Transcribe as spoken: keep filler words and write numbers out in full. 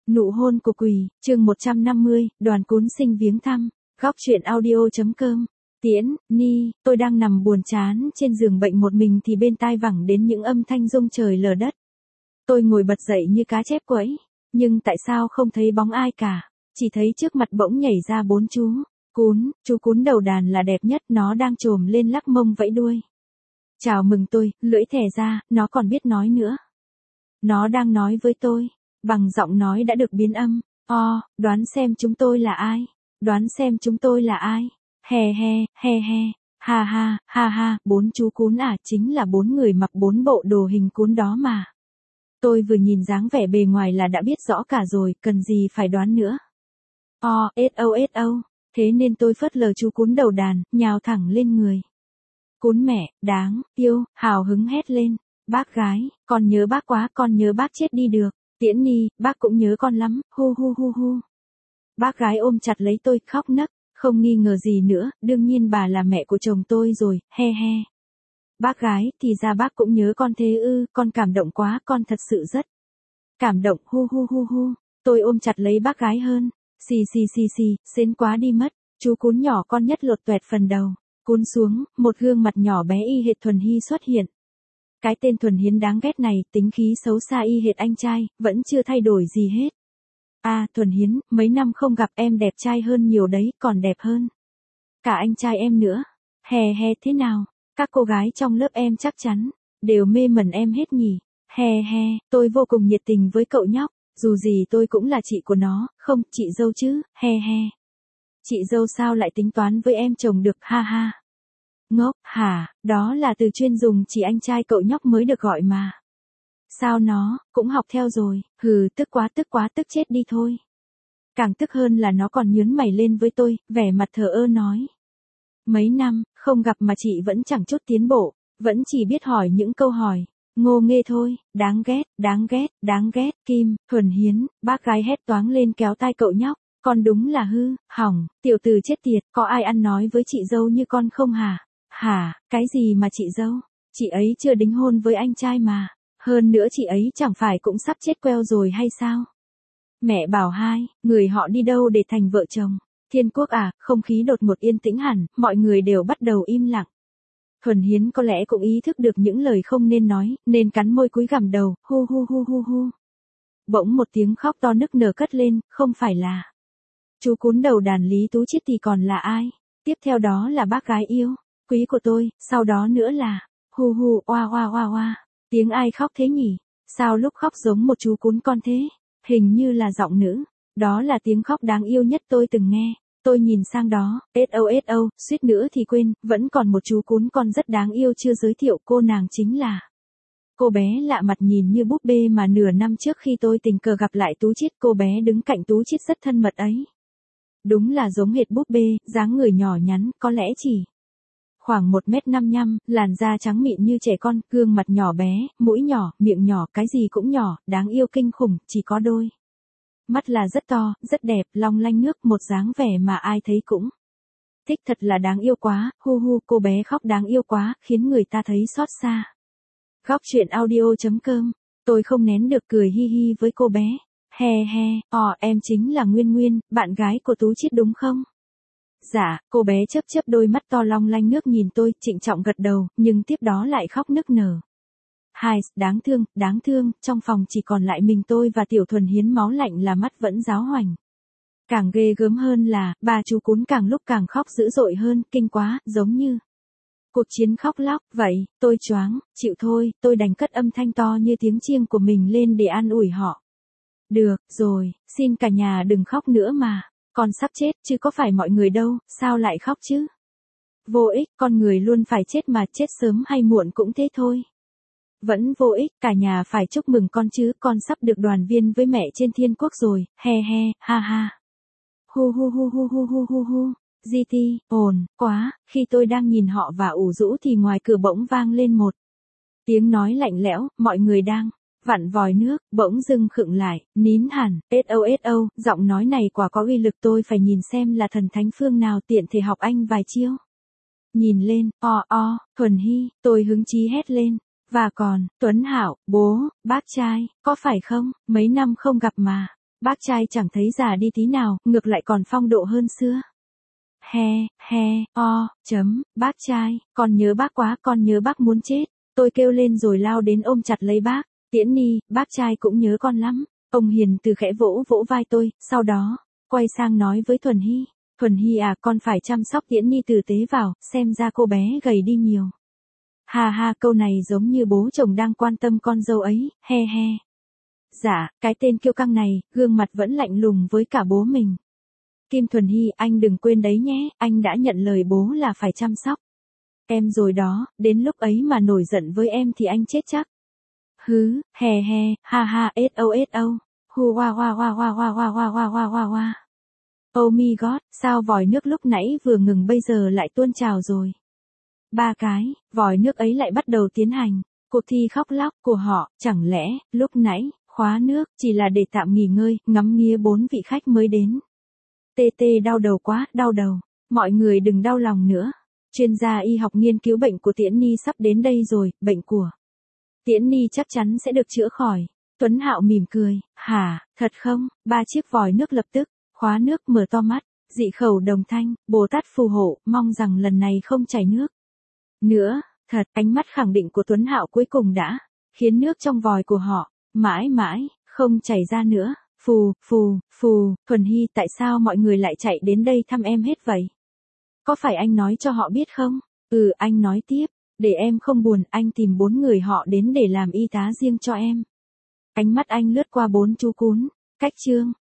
Nụ hôn của quỷ, chương một trăm năm mươi, đoàn cún sinh viếng thăm, góc truyện audio.com. Tiễn, Ni, tôi đang nằm buồn chán trên giường bệnh một mình thì bên tai vẳng đến những âm thanh rung trời lở đất. Tôi ngồi bật dậy như cá chép quẫy, nhưng tại sao không thấy bóng ai cả, chỉ thấy trước mặt bỗng nhảy ra bốn chú cún, chú cún đầu đàn là đẹp nhất, nó đang chồm lên lắc mông vẫy đuôi. Chào mừng tôi, lưỡi thè ra, nó còn biết nói nữa. Nó đang nói với tôi, bằng giọng nói đã được biến âm. O, đoán xem chúng tôi là ai? Đoán xem chúng tôi là ai? He he, he he, ha ha, ha ha, bốn chú cún à, chính là bốn người mặc bốn bộ đồ hình cún đó mà. Tôi vừa nhìn dáng vẻ bề ngoài là đã biết rõ cả rồi, cần gì phải đoán nữa. O, so so, thế nên tôi phớt lờ chú cún đầu đàn, nhào thẳng lên người. Cún mẹ, đáng yêu, hào hứng hét lên. Bác gái, con nhớ bác quá, con nhớ bác chết đi được. Tiễn Ni, bác cũng nhớ con lắm, hu hu hu hu. Bác gái ôm chặt lấy tôi, khóc nấc, không nghi ngờ gì nữa, đương nhiên bà là mẹ của chồng tôi rồi, he he. Bác gái, thì ra bác cũng nhớ con thế ư, con cảm động quá, con thật sự rất cảm động, hu hu hu hu. Tôi ôm chặt lấy bác gái hơn, xì xì xì xì, sến quá đi mất, chú cún nhỏ con nhất lột toẹt phần đầu, cún xuống, một gương mặt nhỏ bé y hệt Thuần Hy xuất hiện. Cái tên Thuần Hiến đáng ghét này, tính khí xấu xa y hệt anh trai, vẫn chưa thay đổi gì hết. À, Thuần Hiến, mấy năm không gặp em đẹp trai hơn nhiều đấy, còn đẹp hơn cả anh trai em nữa. Hè he, thế nào? Các cô gái trong lớp em chắc chắn đều mê mẩn em hết nhỉ? He he, tôi vô cùng nhiệt tình với cậu nhóc, dù gì tôi cũng là chị của nó, không, chị dâu chứ, he he. Chị dâu sao lại tính toán với em chồng được, ha ha. Ngốc, hả, đó là từ chuyên dùng chỉ anh trai cậu nhóc mới được gọi mà. Sao nó, cũng học theo rồi, hừ, tức quá tức quá tức chết đi thôi. Càng tức hơn là nó còn nhướng mày lên với tôi, vẻ mặt thờ ơ nói. Mấy năm, không gặp mà chị vẫn chẳng chút tiến bộ, vẫn chỉ biết hỏi những câu hỏi, ngô nghê thôi, đáng ghét, đáng ghét, đáng ghét, Kim, Thuần Hiến, bác gái hét toáng lên kéo tai cậu nhóc. Con đúng là hư, hỏng, tiểu tử chết tiệt, có ai ăn nói với chị dâu như con không hả? Hả, cái gì mà chị dâu? Chị ấy chưa đính hôn với anh trai mà. Hơn nữa chị ấy chẳng phải cũng sắp chết queo rồi hay sao? Mẹ bảo hai, người họ đi đâu để thành vợ chồng? Thiên Quốc à, không khí đột ngột yên tĩnh hẳn, mọi người đều bắt đầu im lặng. Thuần Hiến có lẽ cũng ý thức được những lời không nên nói, nên cắn môi cúi gằm đầu, hu hu hu hu hu. Bỗng một tiếng khóc to nức nở cất lên, không phải là chú cún đầu đàn Lý Tú Chiết thì còn là ai? Tiếp theo đó là bác gái yêu quý của tôi, sau đó nữa là hu hu oa oa oa oa. Tiếng ai khóc thế nhỉ? Sao lúc khóc giống một chú cún con thế? Hình như là giọng nữ. Đó là tiếng khóc đáng yêu nhất tôi từng nghe. Tôi nhìn sang đó, so so, suýt nữa thì quên, vẫn còn một chú cún con rất đáng yêu chưa giới thiệu, cô nàng chính là cô bé lạ mặt nhìn như búp bê mà nửa năm trước khi tôi tình cờ gặp lại Tú Chiết, cô bé đứng cạnh Tú Chiết rất thân mật ấy. Đúng là giống hệt búp bê, dáng người nhỏ nhắn, có lẽ chỉ khoảng một mét năm nhăm, làn da trắng mịn như trẻ con, gương mặt nhỏ bé, mũi nhỏ, miệng nhỏ, cái gì cũng nhỏ, đáng yêu kinh khủng, chỉ có đôi mắt là rất to, rất đẹp, long lanh nước, một dáng vẻ mà ai thấy cũng thích, thật là đáng yêu quá, hu hu, cô bé khóc đáng yêu quá, khiến người ta thấy xót xa. Góc truyện audio.com, tôi không nén được cười hi hi với cô bé. He he, ồ, em chính là Nguyên Nguyên, bạn gái của Tú Chiết đúng không? Dạ, cô bé chớp chớp đôi mắt to long lanh nước nhìn tôi, trịnh trọng gật đầu, nhưng tiếp đó lại khóc nức nở. Hai, đáng thương, đáng thương, trong phòng chỉ còn lại mình tôi và tiểu Thuần Hiến máu lạnh là mắt vẫn giáo hoành. Càng ghê gớm hơn là, bà chú cún càng lúc càng khóc dữ dội hơn, kinh quá, giống như cuộc chiến khóc lóc, vậy, tôi choáng, chịu thôi, tôi đành cất âm thanh to như tiếng chiêng của mình lên để an ủi họ. Được, rồi, xin cả nhà đừng khóc nữa mà, con sắp chết, chứ có phải mọi người đâu, sao lại khóc chứ? Vô ích, con người luôn phải chết mà, chết sớm hay muộn cũng thế thôi. Vẫn vô ích, cả nhà phải chúc mừng con chứ, con sắp được đoàn viên với mẹ trên thiên quốc rồi, he he, ha ha. Hu hu hu hu hu hu hu hu. giê tê, ồn, quá, khi tôi đang nhìn họ và ủ rũ thì ngoài cửa bỗng vang lên một tiếng nói lạnh lẽo, mọi người đang vặn vòi nước, bỗng dưng khựng lại, nín hẳn, so so, giọng nói này quả có uy lực, tôi phải nhìn xem là thần thánh phương nào tiện thể học anh vài chiêu. Nhìn lên, o o, Thuần Hy, tôi hứng chí hét lên, và còn, Tuấn Hảo, bố, bác trai, có phải không, mấy năm không gặp mà. Bác trai chẳng thấy già đi tí nào, ngược lại còn phong độ hơn xưa. He, he, o, chấm, bác trai, con nhớ bác quá, con nhớ bác muốn chết. Tôi kêu lên rồi lao đến ôm chặt lấy bác. Tiễn Ni, bác trai cũng nhớ con lắm. Ông hiền từ khẽ vỗ vỗ vai tôi, sau đó, quay sang nói với Thuần Hy. Thuần Hy à, con phải chăm sóc Tiễn Ni tử tế vào, xem ra cô bé gầy đi nhiều. Ha ha, câu này giống như bố chồng đang quan tâm con dâu ấy, he he. Dạ, cái tên kiêu căng này, gương mặt vẫn lạnh lùng với cả bố mình. Kim Thuần Hy, anh đừng quên đấy nhé, anh đã nhận lời bố là phải chăm sóc em rồi đó, đến lúc ấy mà nổi giận với em thì anh chết chắc. Hứ, hè hè, ha ha, so so, hu wa wa wa wa wa wa wa wa wa wa wa. Oh my god, sao vòi nước lúc nãy vừa ngừng bây giờ lại tuôn trào rồi. Ba cái, vòi nước ấy lại bắt đầu tiến hành. Cuộc thi khóc lóc của họ, chẳng lẽ, lúc nãy, khóa nước, chỉ là để tạm nghỉ ngơi, ngắm nghía bốn vị khách mới đến. Tê tê đau đầu quá, đau đầu. Mọi người đừng đau lòng nữa. Chuyên gia y học nghiên cứu bệnh của Tiễn Ni sắp đến đây rồi, bệnh của Tiễn Ni chắc chắn sẽ được chữa khỏi. Tuấn Hạo mỉm cười, hả, thật không? Ba chiếc vòi nước lập tức, khóa nước mở to mắt, dị khẩu đồng thanh, Bồ Tát phù hộ, mong rằng lần này không chảy nước nữa, thật, ánh mắt khẳng định của Tuấn Hạo cuối cùng đã khiến nước trong vòi của họ mãi mãi không chảy ra nữa. Phù, phù, phù, Thuần Hy, tại sao mọi người lại chạy đến đây thăm em hết vậy? Có phải anh nói cho họ biết không? Ừ, anh nói tiếp, để em không buồn, anh tìm bốn người họ đến để làm y tá riêng cho em. Ánh mắt anh lướt qua bốn chú cún, cách chương,